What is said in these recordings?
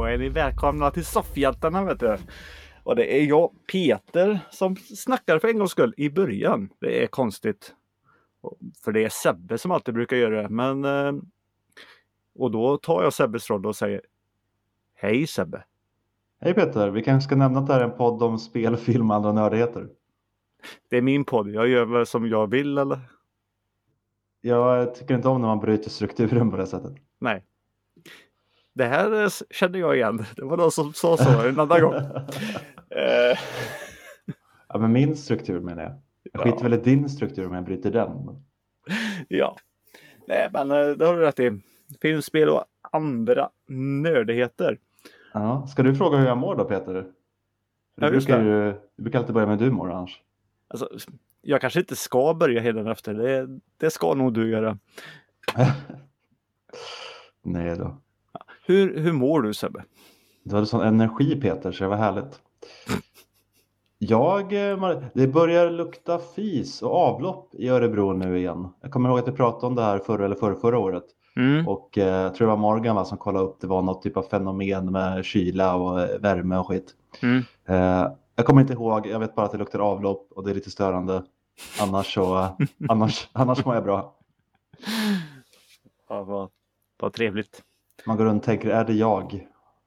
Då är ni välkomna till Soffhjältarna, vet du. Och det är jag, Peter, som snackar för en gångs skull i början. Det är konstigt. För det är Sebbe som alltid brukar göra det. Men, och då tar jag Sebbes roll och säger: hej Sebbe. Hej Peter, vi kanske ska nämna att det här är en podd om spel, film och andra nördigheter. Det är min podd, jag gör väl som jag vill, eller? Jag tycker inte om när man bryter strukturen på det sättet. Nej. Det här kände jag igen. Det var någon som sa så en annan gång. Ja, men min struktur menar jag. Jag skiter väl i din struktur om jag bryter den. Ja. Nej, men det har du rätt i. Filmspel och andra nördigheter. Ja. Ska du fråga hur jag mår då, Peter? Ja, Du brukar alltid börja med hur du mår annars. Alltså, jag kanske inte ska börja hela efter. Det ska nog du göra. Nej då. Hur mår du, Sebbe? Du hade sån energi, Peter, så det var härligt. Det börjar lukta fis och avlopp i Örebro nu igen. Jag kommer ihåg att vi pratade om det här förra året. Och jag tror det var Morgan som kollade upp. Det var något typ av fenomen med kyla och värme och skit. Jag kommer inte ihåg. Jag vet bara att det luktar avlopp och det är lite störande. Annars mår jag bra. Ja, vad trevligt. Man går runt och tänker, är det jag?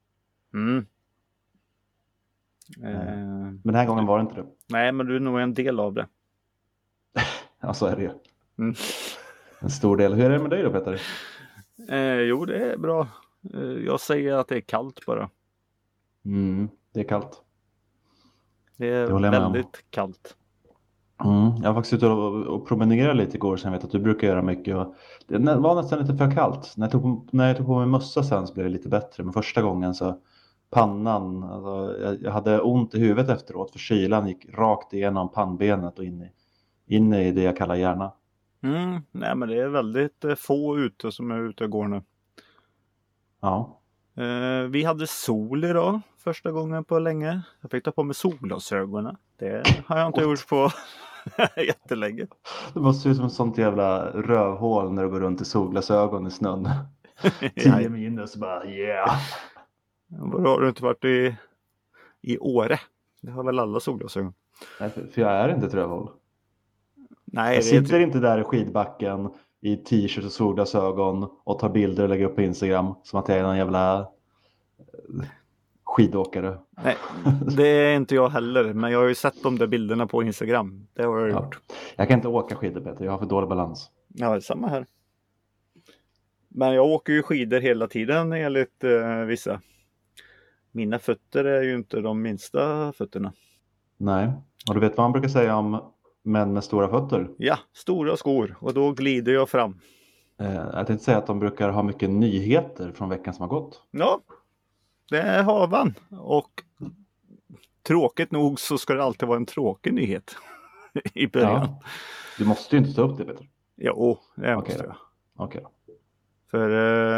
Men den här gången var det inte det. Nej, men du är nog en del av det. Ja, så är det ju. En stor del. Hur är det med dig då, Peter? Jo, det är bra. Jag säger att det är kallt bara. Det är kallt. Det är väldigt kallt. Jag har faktiskt ute och promenerat lite igår, så jag vet att du brukar göra mycket. Och det var nästan lite för kallt. När jag tog på mig mössa sen så blev det lite bättre. Men första gången så pannan, alltså, jag hade ont i huvudet efteråt. För kylan gick rakt igenom pannbenet och in i det jag kallar hjärna. Nej, men det är väldigt få ute som är ute och går nu. Ja. Vi hade sol idag första gången på länge. Jag fick ta på mig solglasögonen. Det har jag inte gjort på jättelänge. Det måste se ut som ett sånt jävla rövhål när du går runt i solglasögon i snön. 10 minus så bara yeah. Var har du inte varit i Åre? Det har väl alla solglasögon. Nej, för jag är inte ett rövhål. Nej, jag sitter inte där i skidbacken i t-shirt och solglasögon och tar bilder och lägger upp på Instagram som att jag är någon jävla skidåkare. Nej, det är inte jag heller, men jag har ju sett de där bilderna på Instagram. Det har jag gjort. Jag kan inte åka skidor, Peter. Jag har för dålig balans. Ja, det är samma här. Men jag åker ju skidor hela tiden enligt vissa. Mina fötter är ju inte de minsta fötterna. Nej, och du vet vad man brukar säga om män med stora fötter? Ja, stora skor. Och då glider jag fram. Jag tänkte säga att de brukar ha mycket nyheter från veckan som har gått. Ja, det har man. Och tråkigt nog så ska det alltid vara en tråkig nyhet i början. Ja. Du måste ju inte ta upp det, Peter. Jo, det måste jag. Okej. För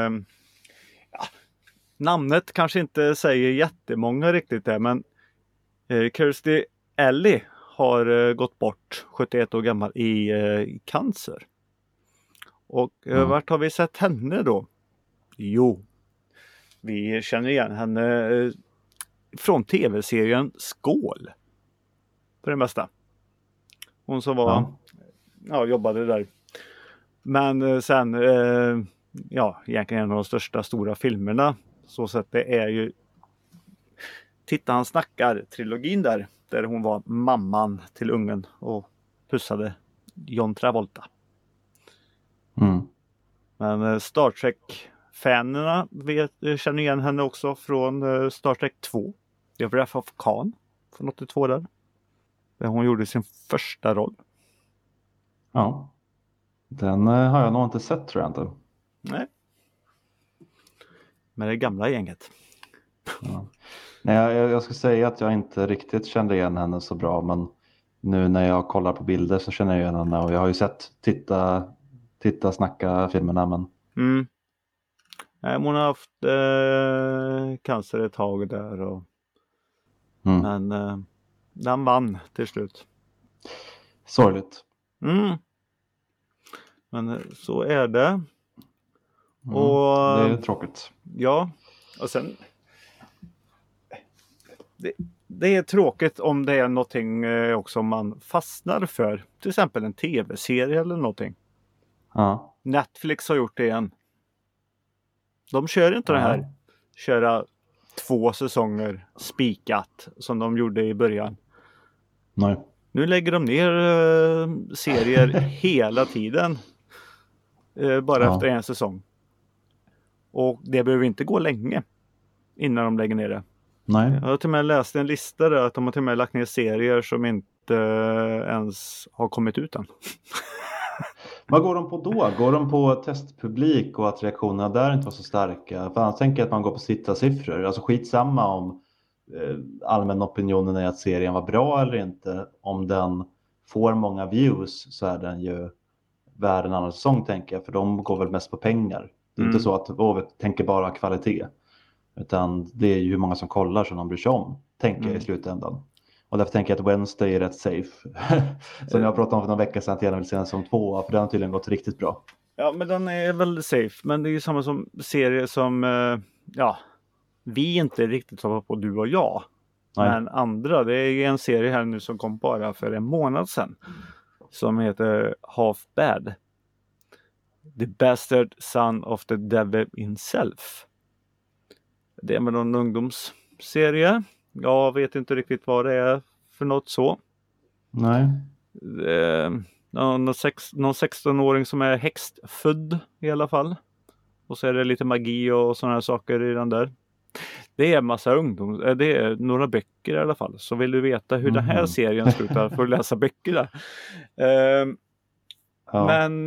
namnet kanske inte säger jättemånga riktigt där, men Kirstie Alley har gått bort 71 år gammal i cancer. Och vart har vi sett henne då? Jo, vi känner igen henne från tv-serien Skål. För det mesta. Hon som var jobbade där. Men sen egentligen en av de största stora filmerna så sett det är ju Titta han snackar-trilogin där hon var mamman till ungen och pussade John Travolta. Men Star Trek-fanerna känner igen henne också från Star Trek 2. Det var Wrath of Khan från 82 där hon gjorde sin första roll. Ja. Den har jag nog inte sett, tror jag inte. Nej. Men det gamla gänget. Ja. Nej, jag ska säga att jag inte riktigt kände igen henne så bra. Men nu när jag kollar på bilder så känner jag igen henne. Och jag har ju sett titta snacka filmerna. Men... Hon har haft cancer ett tag där. Men den vann till slut. Sorgligt. Men så är det. Och det är tråkigt. Ja, och sen det är tråkigt om det är någonting också man fastnar för. Till exempel en tv-serie eller någonting. Ja. Netflix har gjort det igen. De kör inte det här. Köra 2 säsonger spikat som de gjorde i början. Nej. Nu lägger de ner serier hela tiden. Bara efter en säsong. Och det behöver inte gå länge innan de lägger ner det. Nej. Jag har till och med läst en lista där att de har till och med lagt ner serier som inte ens har kommit ut än. Vad går de på då? Går de på testpublik och att reaktionerna där inte var så starka? För annars tänker jag att man går på tittarsiffror. Alltså skitsamma om allmän opinionen är att serien var bra eller inte. Om den får många views så är den ju värd en annan säsong, tänker jag. För de går väl mest på pengar. Det är inte så att vi tänker bara kvalitet. Utan det är ju hur många som kollar som de bryr sig om, tänker jag i slutändan. Och därför tänker jag att Wednesday är rätt safe. Som jag pratade om för några veckor sedan att jag vill se den som 2. För den har tydligen gått riktigt bra. Ja, men den är väl safe. Men det är ju samma som serier som vi inte riktigt har på, du och jag. Nej. Men andra, det är en serie här nu som kom bara för en månad sedan. Som heter Half Bad. The Bastard Son of the Devil himself. Det är med någon ungdomsserie. Jag vet inte riktigt vad det är för något så. Nej. Någon 16-åring som är häxtfödd i alla fall. Och så är det lite magi och sådana här saker i den där. Det är en massa det är några böcker i alla fall. Så vill du veta hur den här serien slutar får du läsa böcker där. Men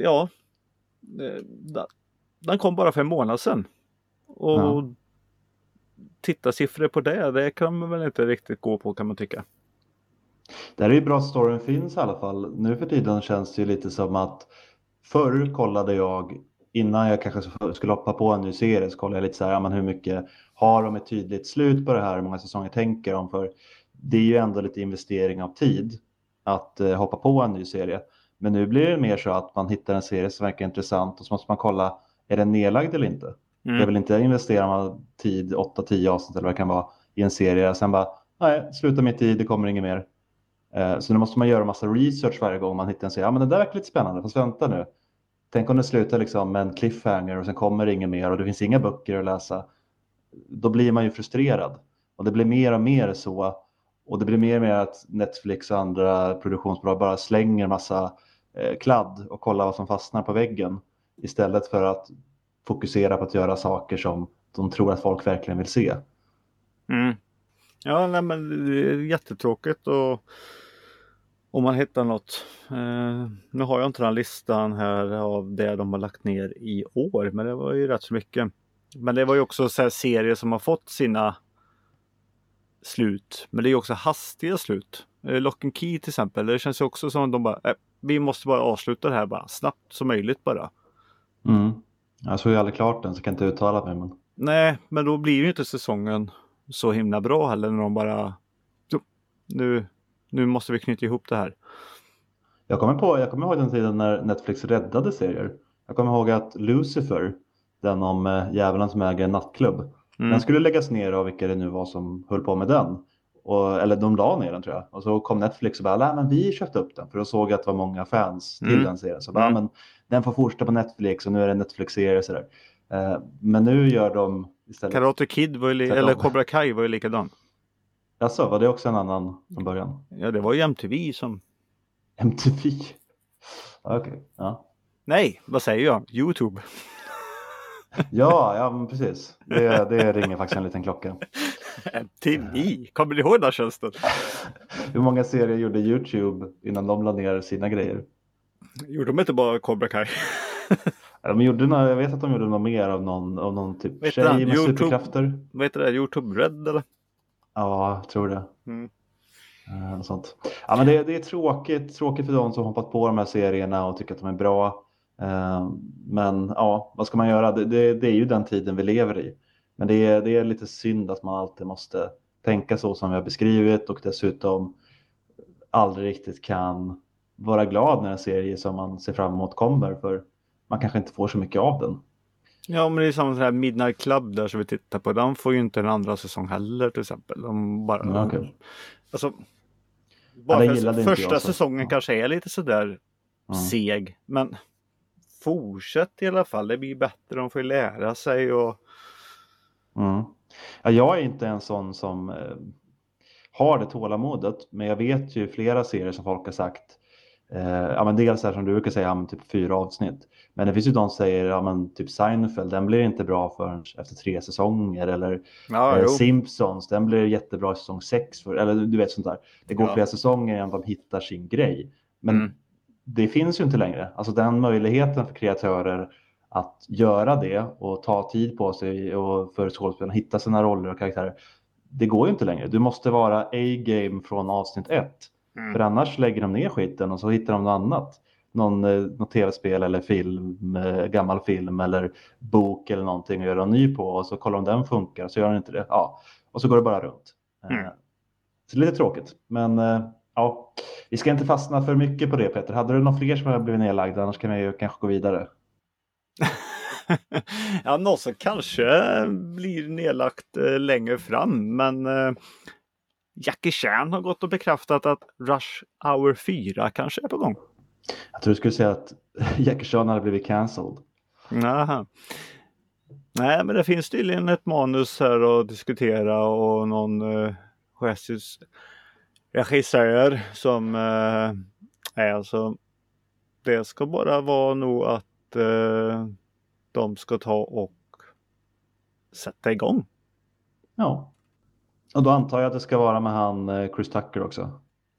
den kom bara för en månad sedan. Och tittarsiffror på det kan man väl inte riktigt gå på, kan man tycka. Det är ju bra att storyn finns i alla fall. Nu för tiden känns det ju lite som att förr kollade jag, innan jag kanske skulle hoppa på en ny serie, så kollade jag lite så här, men hur mycket har de ett tydligt slut på det här, hur många säsonger tänker de, för det är ju ändå lite investering av tid att hoppa på en ny serie. Men nu blir det mer så att man hittar en serie som verkar intressant och så måste man kolla, är den nedlagd eller inte? Jag vill inte investera tid, 8-10 avsnitt eller vad det kan vara, i en serie. Sen bara, nej, sluta med tid, det kommer inget mer. Så nu måste man göra en massa research varje gång man hittar en serie. Ja, men det där verkar lite spännande, fast vänta nu. Tänk om det slutar liksom med en cliffhanger och sen kommer det inget mer och det finns inga böcker att läsa. Då blir man ju frustrerad. Och det blir mer och mer så. Och det blir mer och mer att Netflix och andra produktionsbolag bara slänger massa kladd och kollar vad som fastnar på väggen. Istället för att fokusera på att göra saker som de tror att folk verkligen vill se. Ja, nej, men det är jättetråkigt och om man hittar något. Nu har jag inte den listan här av det de har lagt ner i år, men det var ju rätt så mycket. Men det var ju också så här serier som har fått sina slut, men det är ju också hastiga slut. Lock and Key till exempel, det känns ju också som att de bara, vi måste bara avsluta det här bara snabbt som möjligt bara. Jag såg ju aldrig klart den så kan jag inte uttala mig. Men... Nej, men då blir ju inte säsongen så himla bra heller när de bara nu måste vi knyta ihop det här. Jag kommer ihåg den tiden när Netflix räddade serier. Jag kommer ihåg att Lucifer, den om djävulen som äger en nattklubb, den skulle läggas ner av vilka det nu var som höll på med den. Eller de la ner den tror jag. Och så kom Netflix och bara, nej men vi köpte upp den. För då såg jag att det var många fans till den serien. Så bara, men den får fortsätta på Netflix och nu är det Netflix-serie och sådär. Men nu gör de istället... Karate Kid eller Cobra Kai var ju likadan. Alltså, var det också en annan från början? Ja, det var ju MTV som... MTV? Okej, ja. Nej, vad säger jag? YouTube. Ja, men precis. Det ringer faktiskt en liten klocka. MTV, kommer du ihåg den tjänsten? Hur många serier gjorde YouTube innan de la ner sina grejer? Gjorde de inte bara Cobra Kai? Jag vet att de gjorde något mer av någon typ tjej med superkrafter. Vad heter det? YouTube Red eller? Ja, jag tror det. Något sånt. Ja, men det är tråkigt för de som hoppat på de här serierna och tycker att de är bra. Men ja, vad ska man göra? Det är ju den tiden vi lever i. Men det är lite synd att man alltid måste tänka så som vi har beskrivit och dessutom aldrig riktigt kan vara glad när en serie som man ser fram emot kommer, för man kanske inte får så mycket av den. Ja, men det är samma sån här Midnight Club där som vi tittar på. Den får ju inte en andra säsong heller till exempel. De bara... Okay. Alltså, bara för första säsongen kanske är lite sådär seg. Men fortsätt i alla fall. Det blir bättre. De får lära sig och... Ja, jag är inte en sån som har det tålamodet. Men jag vet ju flera serier som folk har sagt. Ja, men dels här som du brukar säga, ja, men typ 4 avsnitt. Men det finns ju de som säger, ja, men typ Seinfeld, den blir inte bra förrän efter 3 säsonger. Eller Simpsons, den blir jättebra i säsong 6. Eller du vet sånt där. Det går flera säsonger innan de hittar sin grej. Men det finns ju inte längre. Alltså den möjligheten för kreatörer att göra det och ta tid på sig och för skådespelarna hitta sina roller och karaktärer. Det går ju inte längre. Du måste vara A-game från avsnitt 1. För annars lägger de ner skiten och så hittar de något annat. Något tv-spel eller film, gammal film eller bok eller någonting och gör en ny på. Och så kollar de den funkar så gör den inte det. Ja. Och så går det bara runt. Så det är lite tråkigt. Men ja, vi ska inte fastna för mycket på det, Peter. Hade du några fler som har blivit nedlagda? Annars kan vi ju kanske gå vidare. Ja, något som kanske blir nedlagt längre fram. Men Jackie Chan har gått och bekräftat att Rush Hour 4 kanske är på gång. Jag tror du skulle säga att Jackie Chan hade blivit cancelled. Aha. Nej, men det finns tydligen ett manus här att diskutera och någon regissör som är alltså det ska bara vara nog att de ska ta och sätta igång. Ja. Och då antar jag att det ska vara med han Chris Tucker också.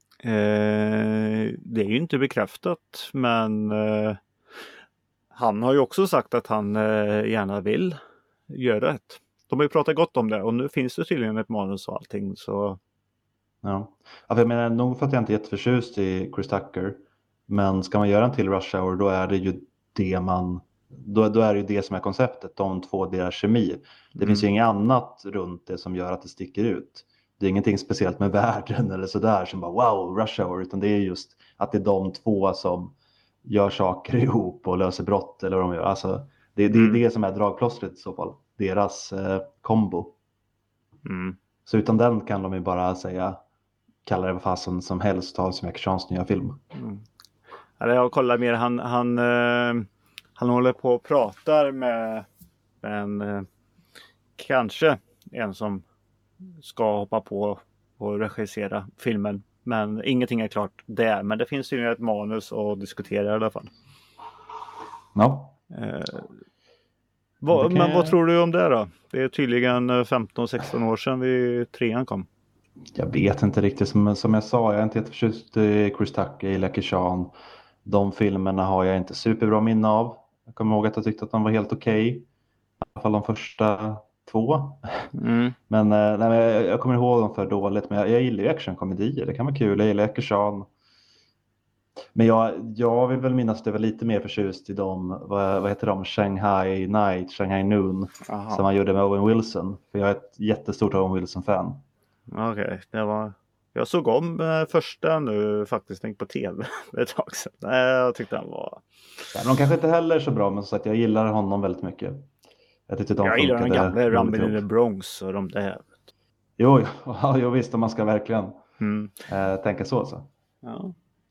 Det är ju inte bekräftat, men han har ju också sagt att han gärna vill göra det. De har ju pratat gott om det och nu finns det tydligen ett manus och allting. Så... Ja, för jag menar, nog för att jag inte är jätteförtjust i Chris Tucker. Men ska man göra en till Rush Hour, då är det ju det då är det ju det som är konceptet, de två, deras kemi. Det finns ju inget annat runt det som gör att det sticker ut. Det är ingenting speciellt med världen eller sådär som bara wow, Rush Hour, utan det är just att det är de två som gör saker ihop och löser brott eller vad de gör. Alltså, det är det som är dragplåstret i så fall, deras kombo. Så utan den kan de ju bara säga, kalla det vad fasen som helst av som Jackie Chans nya film. Jag kollar mer, han håller på och pratar med en kanske en som ska hoppa på och regissera filmen. Men ingenting är klart där. Men det finns ju ett manus att diskutera i alla fall. Ja. Men vad tror du om det då? Det är tydligen 15-16 år sedan trean kom. Jag vet inte riktigt. Som jag sa, jag är inte jätteförtjust i Chris Tucker, i Jackie Chan. De filmerna har jag inte superbra minne av. Jag kommer ihåg att jag tyckte att de var helt okej. I alla fall de första 2. Men jag kommer ihåg dem för dåligt. Men jag gillar ju actionkomedier. Det kan vara kul. Jag gillar Jackie Chan. Men jag vill väl minnas att det var lite mer förtjust i dem. Vad heter de? Shanghai Night, Shanghai Noon. Aha. Som han gjorde med Owen Wilson. För jag är ett jättestort Owen Wilson-fan. Okej, jag såg om första nu faktiskt, tänkt på tv ett tag sedan. Nej, jag tyckte han var... Ja, de kanske inte heller är så bra, men så att jag gillar honom väldigt mycket. Jag gillar den gamla Rumble in the Bronx och de där. Jo visst, om man ska verkligen tänka så. Ja.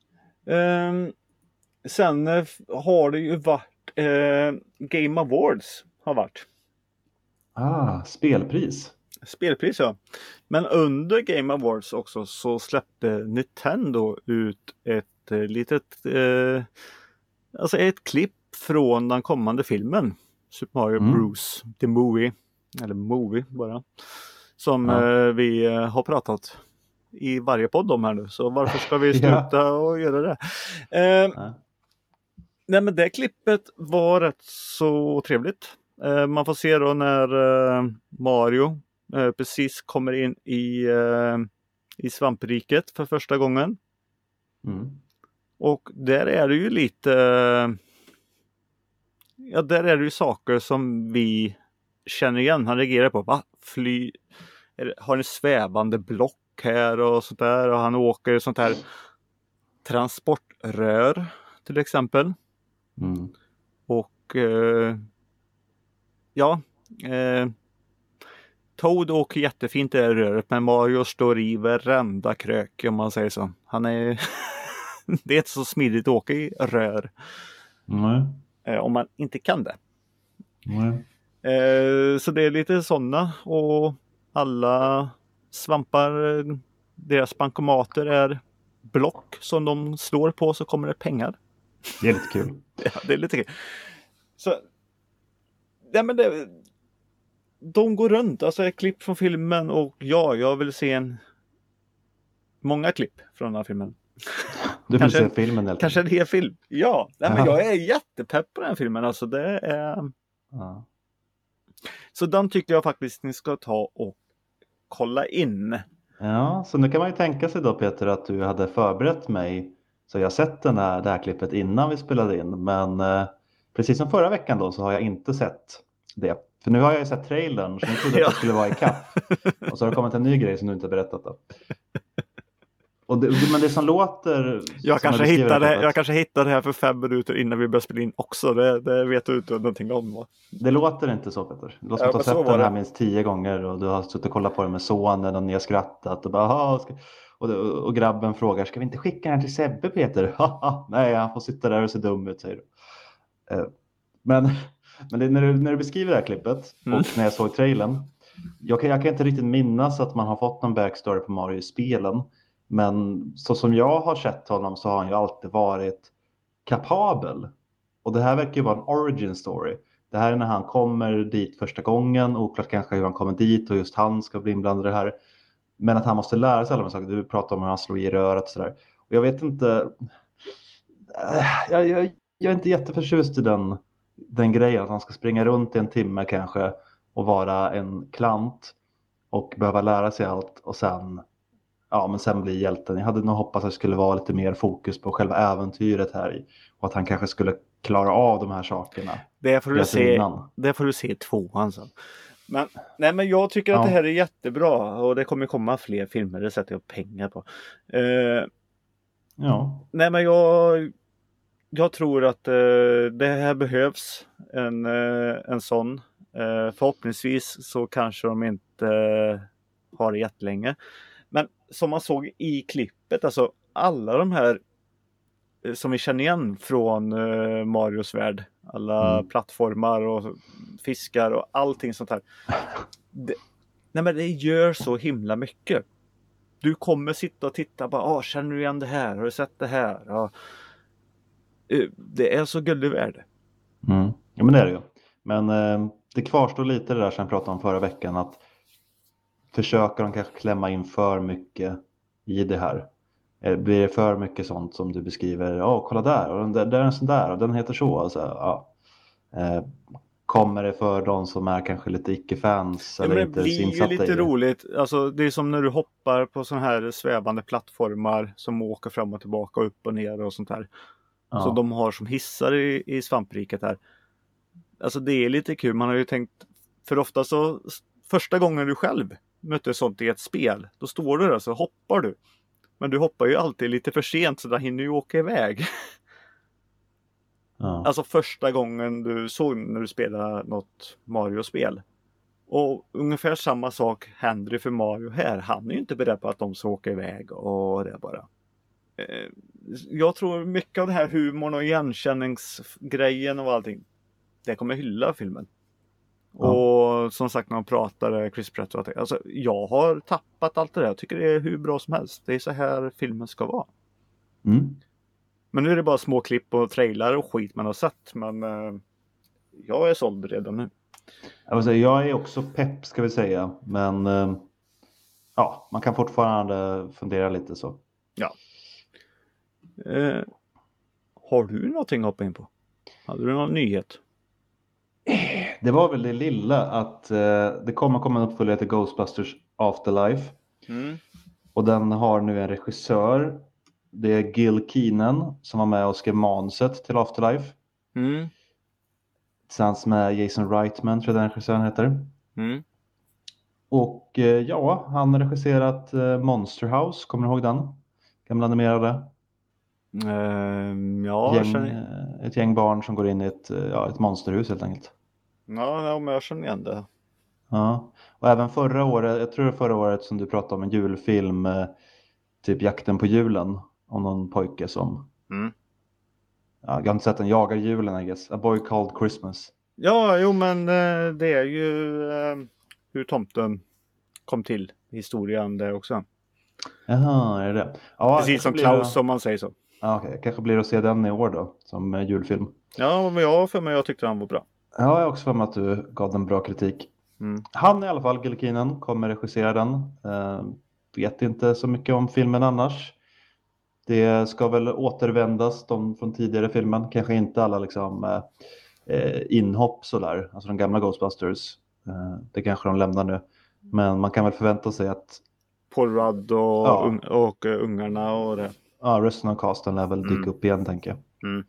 Sen har det ju varit Game Awards har varit. Spelpris. Spelpris, ja. Men under Game Awards också så släppte Nintendo ut ett litet alltså ett klipp från den kommande filmen Super Mario Bros. The Movie, eller Movie bara, som vi har pratat i varje podd om här nu, så varför ska vi sluta och göra det? Nej, men det klippet var rätt så trevligt. Man får se då när Mario precis kommer in i svampriket för första gången. Och där är det ju lite där är det ju saker som vi känner igen. Han reagerar på, har en svävande block här och sånt där, och han åker sånt här transportrör till exempel. Och ja. Toad åker jättefint i det röret, men Mario står i varenda krök om man säger så. Han är det är inte så smidigt att åka i rör. Om man inte kan det. Så det är lite sådana, och alla svampar, deras bankomater är block som de slår på, så kommer det pengar. Det är lite kul. Ja, det är lite kul. Så ja, men de går runt, alltså ett klipp från filmen, och jag vill se många klipp från den här filmen. Du vill se filmen helt kanske en hel film. Ja, men jag är jättepepp på den här filmen, alltså det är... Ja. Så den tycker jag faktiskt ni ska ta och kolla in. Ja, så nu kan man ju tänka sig då, Peter, att du hade förberett mig, så jag har sett det här klippet innan vi spelade in, men precis som förra veckan då så har jag inte sett det. För nu har jag ju sett trailern, så jag trodde att det skulle vara i kapp. Och så har det kommit en ny grej som du inte har berättat då. Men det som låter... Jag kanske hittade det här för 5 minuter innan vi började spela in också. Det vet du inte någonting om, va? Det låter inte så, Peter. Det låter som att du har sett den här minst 10 gånger, och du har suttit och kollat på den med sonen och ni har skrattat och bara... Och grabben frågar, ska vi inte skicka den till Sebbe, Peter? Nej, han får sitta där och se dum ut, säger du. Men när du beskriver det här klippet och när jag såg trailern, jag kan inte riktigt minnas att man har fått någon backstory på Mario i spelen. Men så som jag har sett honom så har han ju alltid varit kapabel. Och det här verkar ju vara en origin story. Det här är när han kommer dit första gången. Oklart kanske hur han kommer dit och just han ska bli inblandad i det här. Men att han måste lära sig alla de saker. Du pratar om hur han slår i röret och sådär. Och jag vet inte... Jag är inte jätteförtjust i den grejen. Att han ska springa runt i en timme kanske och vara en klant. Och behöva lära sig allt och sen... Ja, men sen blir hjälten. Jag hade nog hoppats att det skulle vara lite mer fokus på själva äventyret här i. Och att han kanske skulle klara av de här sakerna. Det får du se i 2:an sen. Men jag tycker att det här är jättebra. Och det kommer komma fler filmer. Det sätter jag pengar på. Ja. Nej, men jag tror att det här behövs en sån. Förhoppningsvis så kanske de inte har det jättelänge. Men som man såg i klippet, alltså alla de här som vi känner igen från Marios värld, alla plattformar och fiskar och allting sånt här. Det gör så himla mycket. Du kommer sitta och titta bara, känner du igen det här? Har du sett det här? Det är så gullig värld. Ja, men det är det ju. Men det kvarstår lite det där som jag pratade om förra veckan, att försöker de kanske klämma in för mycket i det här? Blir det för mycket sånt som du beskriver? Kolla där, och där är en sån där, och den heter så. Alltså, kommer det för de som är kanske lite icke-fans? Ja, eller det inte blir ju lite roligt. Alltså, det är som när du hoppar på sån här svävande plattformar som åker fram och tillbaka, upp och ner och sånt här. Ja. Så de har som hissar i svampriket här. Alltså det är lite kul. Man har ju tänkt, för ofta så första gången du själv möter sånt i ett spel, då står du där så hoppar du. Men du hoppar ju alltid lite för sent, så där hinner du åka iväg. Ja. Alltså första gången du såg när du spelade något Mario-spel. Och ungefär samma sak händer för Mario här. Han är ju inte beredd på att de ska åka iväg, och det är bara... Jag tror mycket av det här humorn och igenkänningsgrejen och allting, det kommer hylla filmen. Ja. Och som sagt, när man pratar Chris Pratt och allting, alltså jag har tappat allt det där. Jag tycker det är hur bra som helst. Det är så här filmen ska vara. Men nu är det bara små klipp och trailar och skit man har sett. Men jag är såld redan nu. Jag är också pepp, ska vi säga. Men man kan fortfarande fundera lite så. Ja. Har du någonting att hoppa in på? Hade du någon nyhet? Det var väl det lilla att det kommer komma en uppföljare till Ghostbusters Afterlife. Och den har nu en regissör. Det är Gil Kenan som var med och skrev manuset till Afterlife. Tillsammans med Jason Reitman, tror jag den regissören heter. Och han har regisserat Monster House. Kommer du ihåg den? Gamla animerade. Ett gäng barn som går in i ett monsterhus helt enkelt. Ja, men jag känner igen det. Ja, och även förra året, jag tror det förra året som du pratade om en julfilm, typ Jakten på julen, om någon pojke som, ja, jag har inte sett den, jagar julen, I guess. A Boy Called Christmas. Ja, jo men det är ju hur tomten kom till historien där också. Jaha, är det? Ja, precis som Klaus om man säger så. Ja, okej. Kanske blir det att se den i år då, som julfilm. Ja, men jag tyckte han var bra. Ja, jag har också för mig att du gav den bra kritik. Han i alla fall, Gil Kenan, kommer regissera den. Vet inte så mycket om filmen annars. Det ska väl återvändas de från tidigare filmen. Kanske inte alla liksom inhopp sådär. Alltså de gamla Ghostbusters. Det kanske de lämnar nu. Men man kan väl förvänta sig att Paul Rudd och ungarna och det. Ja, resten av casten lär väl dyka upp igen, tänker jag.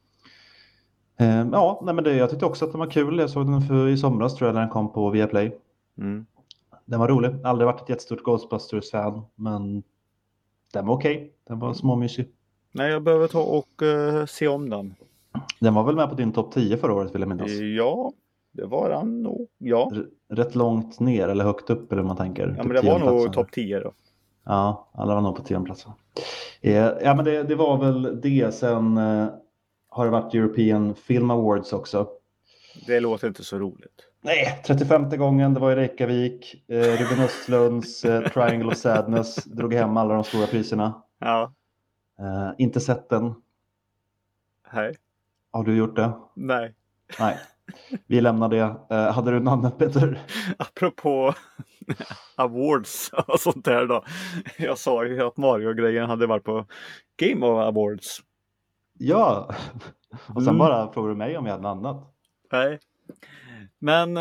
Ja, nej, men jag tyckte också att den var kul. Jag såg den i somras, tror jag, när den kom på Viaplay. Den var rolig. Aldrig varit ett jättestort Ghostbusters-fan, men den var okej. Den var småmysig. Nej, jag behöver ta och se om den. Den var väl med på din topp 10 förra året, vill jag minnas. Ja, det var den nog. Ja. Rätt långt ner eller högt upp, eller man tänker. Ja, men det var nog topp 10 då. Ja, alla var nog på 10-platsen. Ja, men det var väl det. Sen har det varit European Film Awards också. Det låter inte så roligt. Nej, 35:e gången, det var i Reykjavik. Ruben Östlunds Triangle of Sadness drog hem alla de stora priserna. Ja. Inte sett den. Hej. Har du gjort det? Nej. Vi lämnar det. Hade du namnet, Peter? Apropå awards och sånt där då. Jag sa ju att Mario-grejen hade varit på Game of Awards. Ja. Och sen bara frågar du mig om jag hade annat. Nej. Men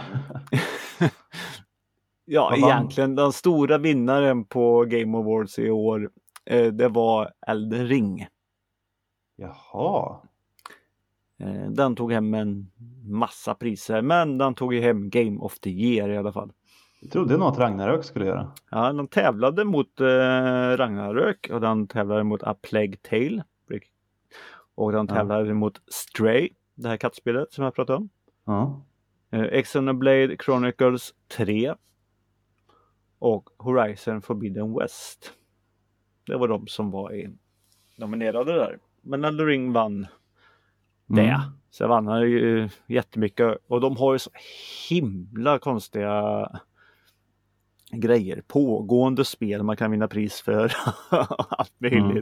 ja, egentligen den stora vinnaren på Game Awards i år, det var Elden Ring. Jaha. Den tog hem en massa priser, men den tog ju hem Game of the Year i alla fall. Jag trodde nog att Ragnarök skulle göra. Ja, den tävlade mot Ragnarök och den tävlade mot A Plague Tale. Och den tävlade mot Stray, det här kattspelet som jag pratade om. Ja. Xenoblade Chronicles 3 och Horizon Forbidden West. Det var de som var nominerade där. Men Elden Ring vann det. Så vann han ju jättemycket. Och de har ju så himla konstiga grejer. Pågående spel man kan vinna pris för. Allt möjligt.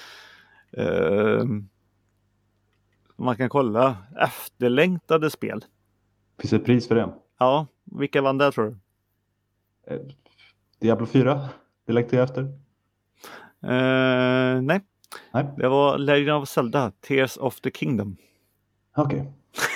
Man kan kolla efterlängtade spel. Finns det ett pris för det? Ja, vilka vann det tror du? Diablo 4? Det längtar jag efter. Nej. Det var Legend of Zelda, Tears of the Kingdom. Okej.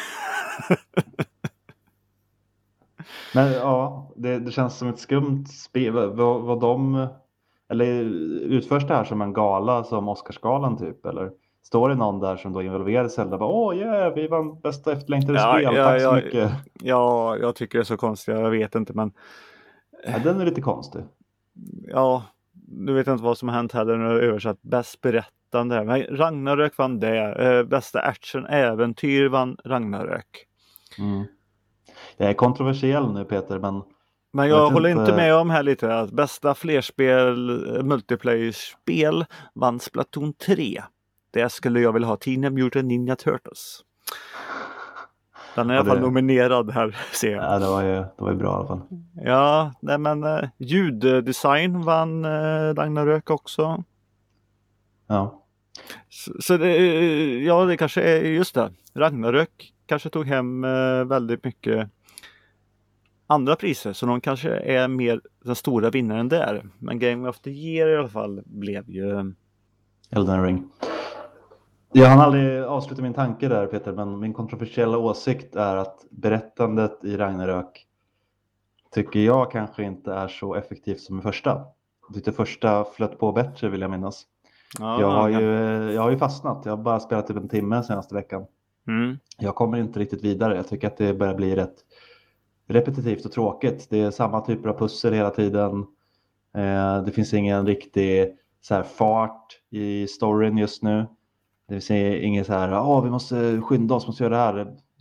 Men ja, det känns som ett skumt spel. Vad de... Eller utförs det här som en gala, som Oscarsgalan typ? Eller står det någon där som då involverar Zelda? Vi vann bästa efterlängtade spel. Tack så mycket. Ja, jag tycker det är så konstigt. Jag vet inte, men... Ja, den är lite konstig. Ja, du vet inte vad som har hänt heller när du översatt bäst berättande. Men Ragnarök vann det. Bästa action-äventyr vann Ragnarök. Det är kontroversiell nu, Peter, men jag håller inte med om här lite att bästa flerspel multiplayer-spel vann Splatoon 3. Det skulle jag vilja ha. Teenage Mutant Ninja Turtles. Den är i alla fall nominerad här, ser jag. Ja, det var ju bra i alla fall. Ja, nej, men ljuddesign vann Ragnarök också. Ja. Så det kanske är just det. Ragnarök kanske tog hem väldigt mycket andra priser. Så de kanske är mer den stora vinnaren där. Men Game of the Year i alla fall blev ju... Elden Ring. Jag hann aldrig avsluta min tanke där, Peter, men min kontroversiella åsikt är att berättandet i Ragnarök tycker jag kanske inte är så effektivt som i första. Jag tyckte första flöt på bättre, vill jag minnas. Ja, jag har ju fastnat. Jag har bara spelat typ en timme senaste veckan. Jag kommer inte riktigt vidare. Jag tycker att det börjar bli rätt repetitivt och tråkigt. Det är samma typer av pussel hela tiden. Det finns ingen riktig så här fart i storyn just nu. Det vill säga ingen så här, vi måste skynda oss, måste göra det här.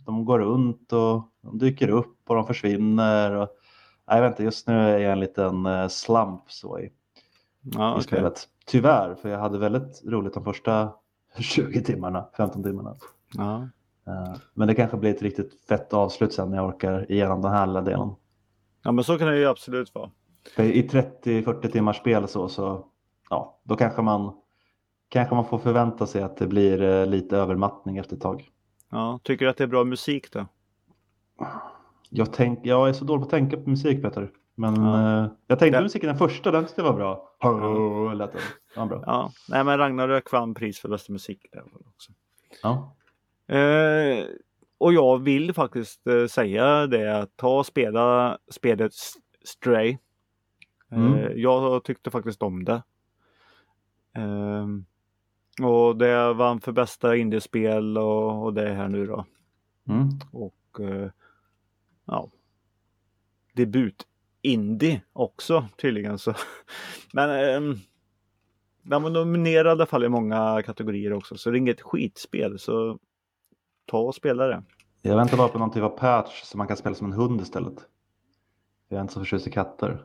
de går runt och de dyker upp och de försvinner. Och, jag vet inte, just nu är jag en liten slump så i spelet. Tyvärr, för jag hade väldigt roligt de första 20 timmarna, 15 timmarna. Ja. Men det kanske blir ett riktigt fett avslut sen när jag orkar igenom den här lilla delen. Ja, men så kan det ju absolut vara. För i 30-40 timmars spel så ja, då kanske man får förvänta sig att det blir lite övermattning efter ett tag. Ja, tycker du att det är bra musik då? Jag är så dålig på att tänka på musik, Peter. Men jag tänkte musiken den första, den tyckte jag var bra. Lät den. Ja, bra. Ja, nej, men Ragnarök vann pris för bästa musik där också. Ja. Och jag vill faktiskt säga det, att ta och spela spelet Stray. Jag tyckte faktiskt om det. Och det vann för bästa indiespel och det här nu då. Och ja, debut indie också tydligen så. Men den var nominerad i alla fall i många kategorier också, så det är inget skitspel, så ta och spela det. Jag väntar bara på någon typ av patch så man kan spela som en hund istället. Jag är inte så förtjust i katter.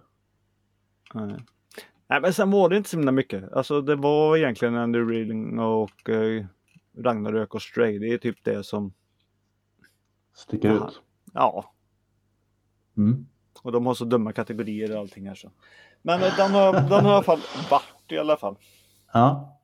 Nej, men sen var det inte så mycket. Alltså det var egentligen Elden Ring och Ragnarök och Stray. Det är typ det som sticker ut. Ja. Och de har så dumma kategorier och allting här så. Men den har i alla fall varit i alla fall. Ja.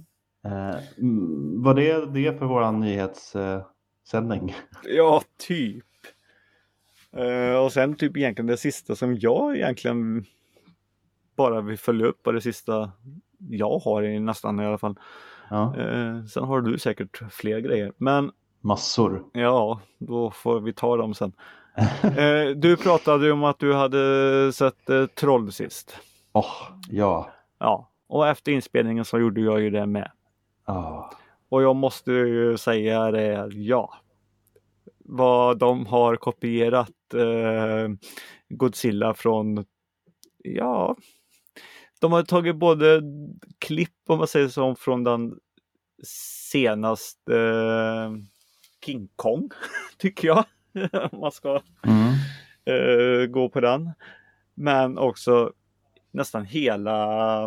Var det för våran nyhetssändning? Ja, typ. Och sen typ egentligen det sista som jag egentligen bara vill följa upp, och det sista jag har i nästan i alla fall. Ja. Sen har du säkert fler grejer. Men massor. Ja, då får vi ta dem sen. Du pratade ju om att du hade sett Troll sist. Ja. Ja, och efter inspelningen så gjorde jag ju det med. Och jag måste ju säga det, ja. Vad de har kopierat Godzilla från, ja. De har tagit både klipp, om man säger så, från den senaste King Kong, tycker jag. Om man ska gå på den. Men också nästan hela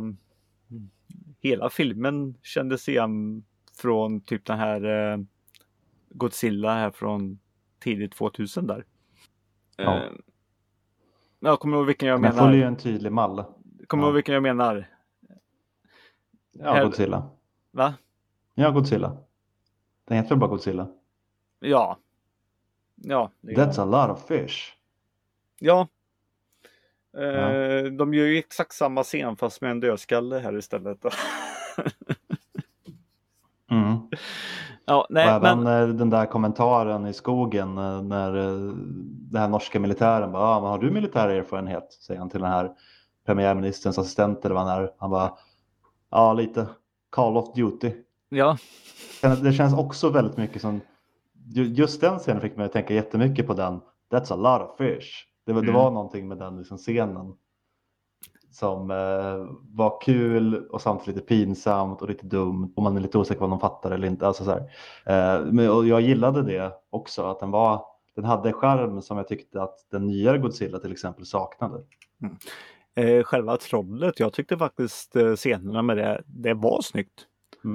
filmen kändes igen från typ den här Godzilla här från tidigt 2000 där. Jag kommer ihåg vilken jag menar. Den följer ju en tydlig mall. Kommer ihåg vilken jag menar. Ja, Godzilla. Va? Ja, Godzilla. Den heter bara Godzilla. Ja. That's a lot of fish. Ja. De gör ju exakt samma scen fast med en dödskalle här istället. Ja, nej, och även den där kommentaren i skogen när den här norska militären bara, men har du militär erfarenhet? Säger han till den här premiärministerns assistent eller vad han är. Han bara, ja, lite Call of Duty. Ja. Det känns också väldigt mycket som, just den scenen fick mig att tänka jättemycket på den. That's a lot of fish. Det var någonting med den liksom scenen som var kul och samtidigt lite pinsamt och lite dumt. Och man är lite osäker på om de fattar eller inte. Alltså så här. Men jag gillade det också. Att den hade charm som jag tyckte att den nya Godzilla till exempel saknade. Själva trollet, jag tyckte faktiskt scenerna med det var snyggt.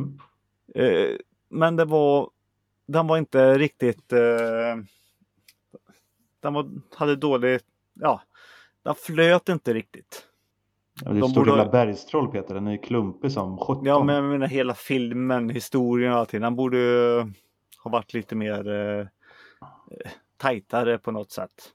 Men den var inte riktigt... hade dåligt... Ja, den flöt inte riktigt. Ja, det är ett stort jävla bergstroll, Peter. Den är ju klumpig som 17. Ja, men jag menar hela filmen, historien och allting. Den borde ha varit lite mer tajtare på något sätt.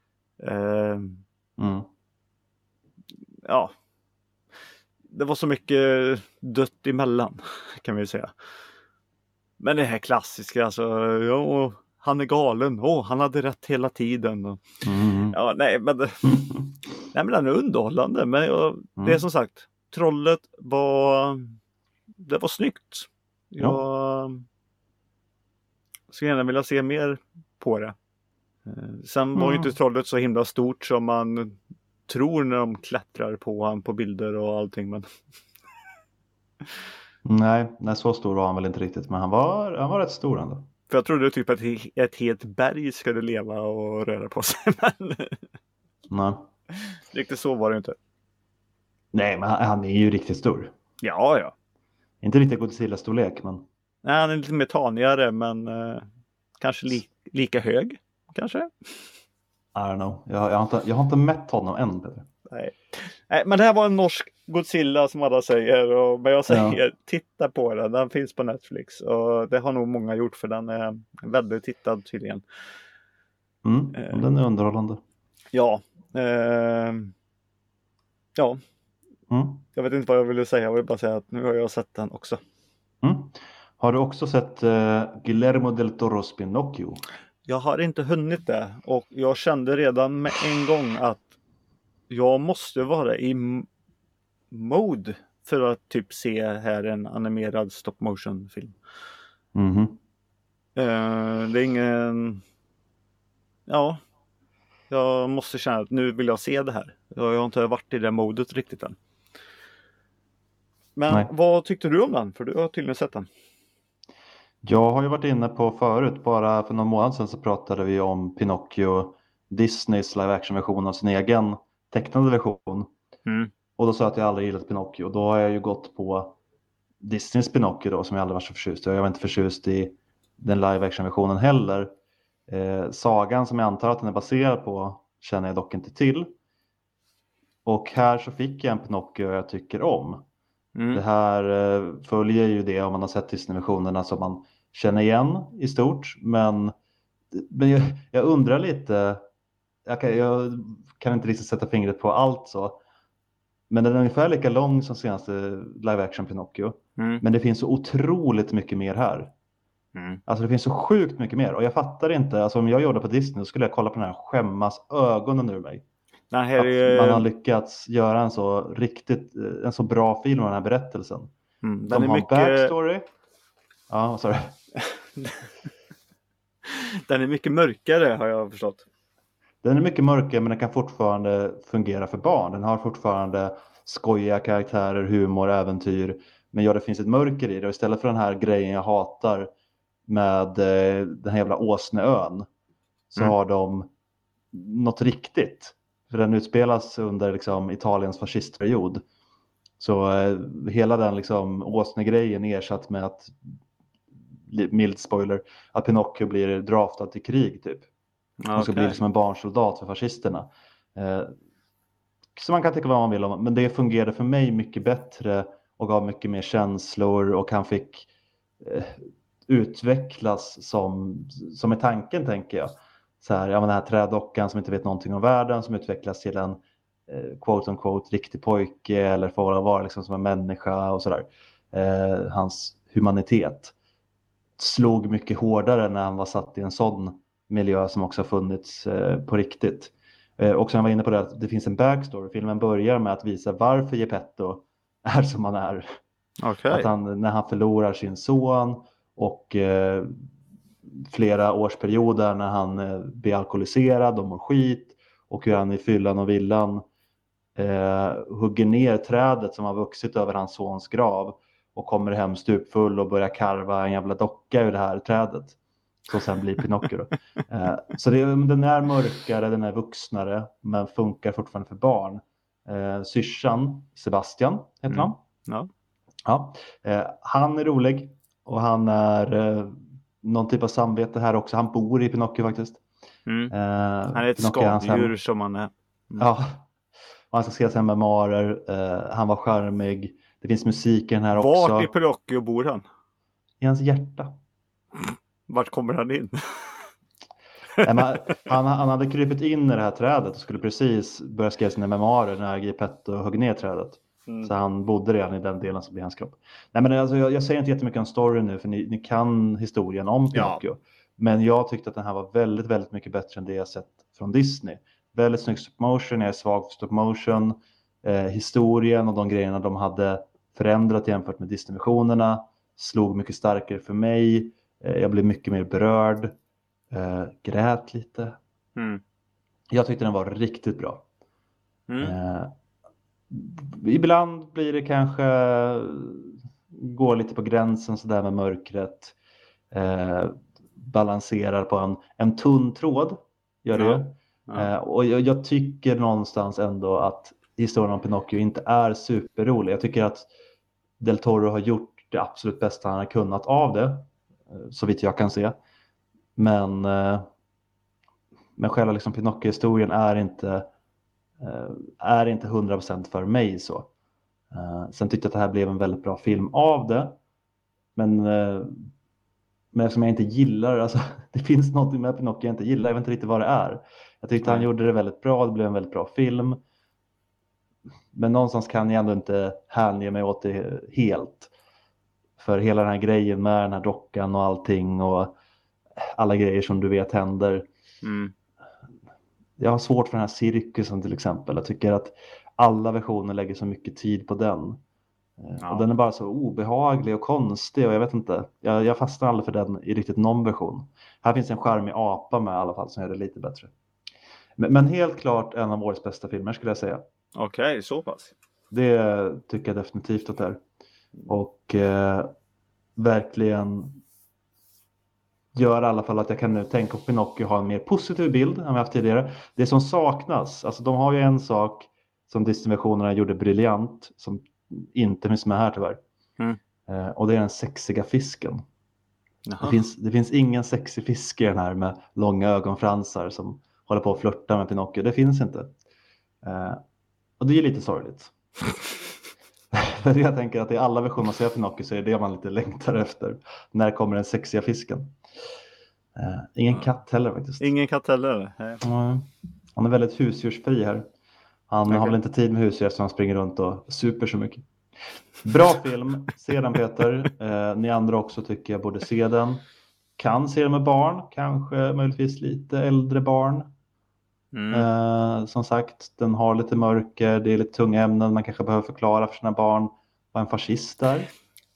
Ja. Det var så mycket dött emellan, kan vi säga. Men det här klassiska, alltså... Ja, han är galen. Han hade rätt hela tiden. Ja, nej, men den är underhållande. Men det är som sagt, trollet det var snyggt. Jag skulle gärna vilja se mer på det. Sen var ju inte trollet så himla stort som man tror när de klättrar på han på bilder och allting. Men... Nej, så stor var han väl inte riktigt. Men han var rätt stor ändå. För jag trodde typ att ett helt berg skulle leva och röra på sig. Men Nej. riktigt så var det inte. Nej, men han är ju riktigt stor. Ja. Inte riktigt Godzilla-storlek, men... Nej, han är lite mer tanigare, men kanske lika hög. Kanske? I don't know. Jag har inte mätt honom än, Peter. Nej, men det här var en norsk Godzilla som alla säger. Men jag säger, titta på den. Den finns på Netflix. Och det har nog många gjort, för den är väldigt tittad tydligen. Den är underhållande. Ja. Ja. Jag vet inte vad jag ville säga. Jag vill bara säga att nu har jag sett den också. Har du också sett Guillermo del Toros Pinocchio? Jag har inte hunnit det. Och jag kände redan med en gång att jag måste vara i mode för att typ se här en animerad stop motion film. Det är ingen... Ja. Jag måste känna att nu vill jag se det här. Jag har inte varit i det modet riktigt än. Men vad tyckte du om den? För du har tydligen sett den. Jag har ju varit inne på förut. Bara för någon månad sedan så pratade vi om Pinocchio. Disneys live action version av sin egen tecknade version. Och då sa jag att jag aldrig gillat Pinocchio. Då har jag ju gått på Disneys Pinocchio då, som jag aldrig varit så förtjust i. Jag var inte förtjust i den live action versionen heller. Sagan som jag antar att den är baserad på känner jag dock inte till. Och här så fick jag en Pinocchio jag tycker om. Det här följer ju det om man har sett Disney-versionerna som man känner igen i stort. Men jag undrar lite, jag kan inte riktigt sätta fingret på allt så. Men den är ungefär lika lång som senaste live action Pinocchio. Men det finns så otroligt mycket mer här. Alltså det finns så sjukt mycket mer. Och jag fattar inte, alltså om jag gjorde på Disney så skulle jag kolla på den här skämmas ögonen ur mig. Att man har lyckats göra en så bra film av den här berättelsen. Den är mycket backstory. Ja, vad sa du? Den är mycket mörkare har jag förstått. Den är mycket mörkare, men den kan fortfarande fungera för barn. Den har fortfarande skojiga karaktärer, humor, äventyr. Men det finns ett mörker i det. Och istället för den här grejen jag hatar med den här jävla Åsneön så har de något riktigt. För den utspelas under liksom Italiens fascistperiod. Så hela den liksom Åsne-grejen ersatt med att, mild spoiler, att Pinocchio blir draftad till krig typ. Och ska bli liksom en barnsoldat för fascisterna. Så man kan tycka vad man vill om. Men det fungerade för mig mycket bättre och gav mycket mer känslor. Och han fick utvecklas som är tanken, tänker jag. Så här, den här trädockan som inte vet någonting om världen, som utvecklas till en quote on quote riktig pojke eller får vara liksom som en människa och sådär. Hans humanitet slog mycket hårdare när han var satt i en sån miljö som också har funnits på riktigt. Och som jag var inne på det, att det finns en backstory. Filmen börjar med att visa varför Geppetto är som han är. Att när han förlorar sin son och flera årsperioder när han blir alkoholiserad och mår skit, och hur han i fyllan och villan hugger ner trädet som har vuxit över hans sons grav och kommer hem stupfull och börjar karva en jävla docka ur det här trädet. Så sen blir Pinocchio. Så den är mörkare, den är vuxnare, men funkar fortfarande för barn. Syrsan, Sebastian heter han. Ja. Han är rolig och han är någon typ av samvete här också. Han bor i Pinocchio faktiskt. Han är ett skadedjur som han är. Ja, och han ska skriva sina memoarer. Han var charmig. Det finns musik i den här också. Vart i Pinocchio bor han? I hans hjärta. Vart kommer han in? Han hade krypit in i det här trädet och skulle precis börja skriva sina memoarer när Geppetto högg ner trädet. Så han bodde redan i den delen som blir hans kropp. Nej, men alltså, jag säger inte jättemycket om storyn nu, för ni kan historien om Pinocchio. Ja. Men jag tyckte att den här var väldigt, väldigt mycket bättre än det jag sett från Disney. Väldigt snygg stop motion, jag är svag för stop motion. Historien och de grejerna de hade förändrat jämfört med Disney-versionerna slog mycket starkare för mig. Jag blev mycket mer berörd. Grät lite. Jag tyckte den var riktigt bra. Ibland blir det kanske går lite på gränsen så där med mörkret. balanserar på en tunn tråd. Gör det. Ja. Och jag tycker någonstans ändå att historien om Pinocchio inte är superrolig. Jag tycker att Del Toro har gjort det absolut bästa han har kunnat av det. Så vitt jag kan se. Men själva liksom Pinocchio-historien är inte 100% för mig så. Sen tyckte jag att det här blev en väldigt bra film av det. Men eftersom jag inte gillar, alltså, det finns något med Pinocchio jag inte gillar, jag vet inte riktigt vad det är. Jag tyckte han gjorde det väldigt bra, det blev en väldigt bra film. Men någonstans kan jag ändå inte hänge mig åt det helt. För hela den här grejen med den här dockan och allting och alla grejer som du vet händer. Jag har svårt för den här cirkusen till exempel. Jag tycker att alla versioner lägger så mycket tid på den. Och den är bara så obehaglig och konstig och jag vet inte. Jag fastnar aldrig för den i riktigt någon version. Här finns en charmig apa med i alla fall som gör det lite bättre. Men helt klart en av årets bästa filmer skulle jag säga. Okej, så pass. Det tycker jag definitivt att det är. Och verkligen gör i alla fall att jag kan nu tänka på Pinocchio ha en mer positiv bild än vi haft tidigare. Det som saknas, alltså de har ju en sak som Disney-versionerna gjorde briljant som inte finns med här tyvärr. Och det är den sexiga fisken. Det finns ingen sexig fisk i den här med långa ögonfransar som håller på att flirta med Pinocchio. Det finns inte. Och det är lite sorgligt. För jag tänker att i alla versioner man ser Pinocchio så är det man lite längtar efter. När kommer den sexiga fisken? Ingen katt heller faktiskt. Ingen katt heller? Han är väldigt husdjursfri här. Han har väl inte tid med husdjur eftersom han springer runt och super så mycket. Bra film, se den Peter. Ni andra också tycker jag borde se den. Kan se den med barn, kanske möjligtvis lite äldre barn. Som sagt, den har lite mörker, det är lite tunga ämnen. Man kanske behöver förklara för sina barn vad en fascist är.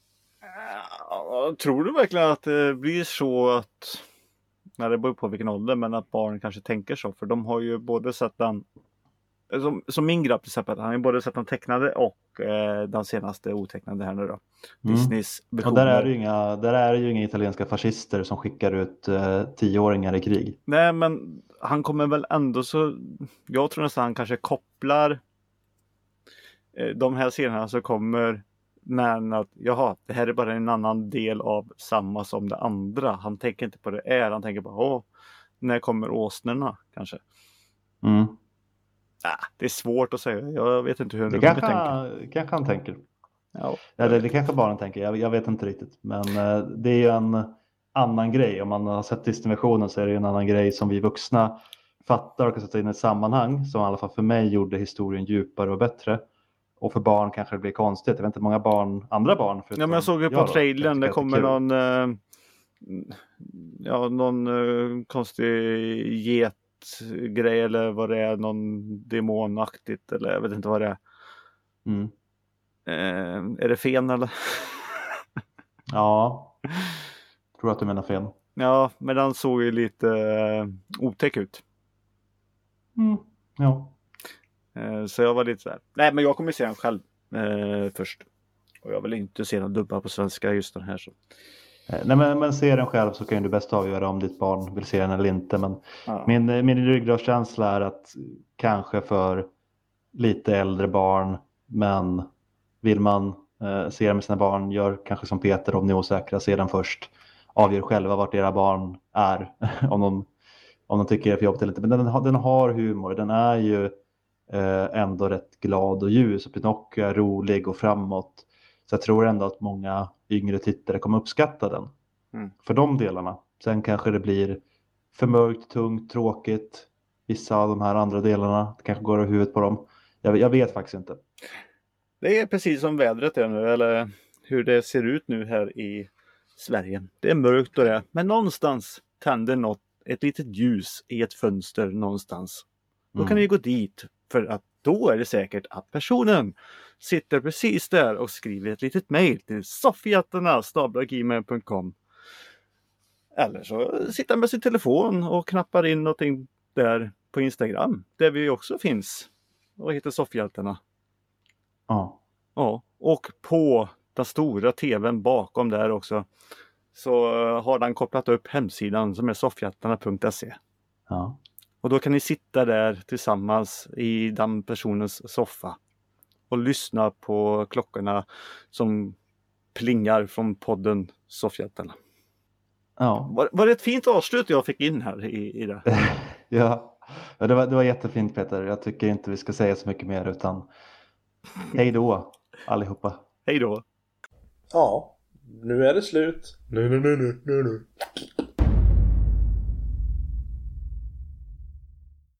Tror du verkligen att det blir så att, när det beror på vilken ålder, men att barn kanske tänker så? För de har ju både sett den, som min grabb till exempel, han har ju både sett den tecknade och den senaste otecknade här nu då. Disneys versioner. Och där är det ju inga italienska fascister som skickar ut 10-åringar i krig. Nej, men han kommer väl ändå så, jag tror nästan han kanske kopplar de här scenerna så kommer men att det här är bara en annan del av samma som det andra. Han tänker inte på det han tänker på när kommer åsnorna kanske. Det är svårt att säga. Jag vet inte hur det kanske han tänker. Det kanske barnen tänker. Jag vet inte riktigt. Men det är ju en annan grej. Om man har sett Disney-versionen så är det en annan grej som vi vuxna fattar och kan sätta in i ett sammanhang. Som i alla fall för mig gjorde historien djupare och bättre. Och för barn kanske det blir konstigt. Jag vet inte många andra barn. Ja, men jag såg ju på trailern. Det kommer någon konstig getgrej eller vad det är. Någon demonaktigt eller jag vet inte vad det är. Är det fen eller? Ja. Tror att du menar fen. Ja, men den såg ju lite otäck ut. Ja. Så jag var lite så här. Nej, men jag kommer se den själv först. Och jag vill inte se den dubba på svenska just den här. Så. Nej, men se den själv så kan du bäst avgöra om ditt barn vill se den eller inte. Men min ryggradskänsla är att kanske för lite äldre barn. Men vill man se den med sina barn, gör kanske som Peter om ni är osäkra. Se den först. Avgör själva vart era barn är. om de tycker det är för jobbigt eller inte. Men den har humor. Den är ju ändå rätt glad och ljus. Och Pinocchio är rolig och framåt. Så jag tror ändå att många yngre tittare kommer uppskatta den. För de delarna. Sen kanske det blir för mörkt, tungt, tråkigt. Vissa av de här andra delarna. Det kanske går över huvudet på dem. Jag vet faktiskt inte. Det är precis som vädret är nu. Eller hur det ser ut nu här i Sverige. Det är mörkt och det. Men någonstans tänder ett litet ljus i ett fönster någonstans. Då kan vi gå dit. För att då är det säkert att personen sitter precis där och skriver ett litet mejl till soffhjältarna@gmail.com. Eller så sitter han med sin telefon och knappar in någonting där på Instagram. Där vi också finns. Och heter Soffhjältarna. Ja. Ja. Och på den stora tvn bakom där också. så har den kopplat upp hemsidan som är soffhjältarna.se. Ja. Och då kan ni sitta där tillsammans i den personens soffa och lyssna på klockorna som plingar från podden Soffhjältarna. Ja. Var det ett fint avslut jag fick in här i det? Ja, det var jättefint Peter. Jag tycker inte vi ska säga så mycket mer utan hej då allihopa. Hej då. Ja, nu är det slut. Nu.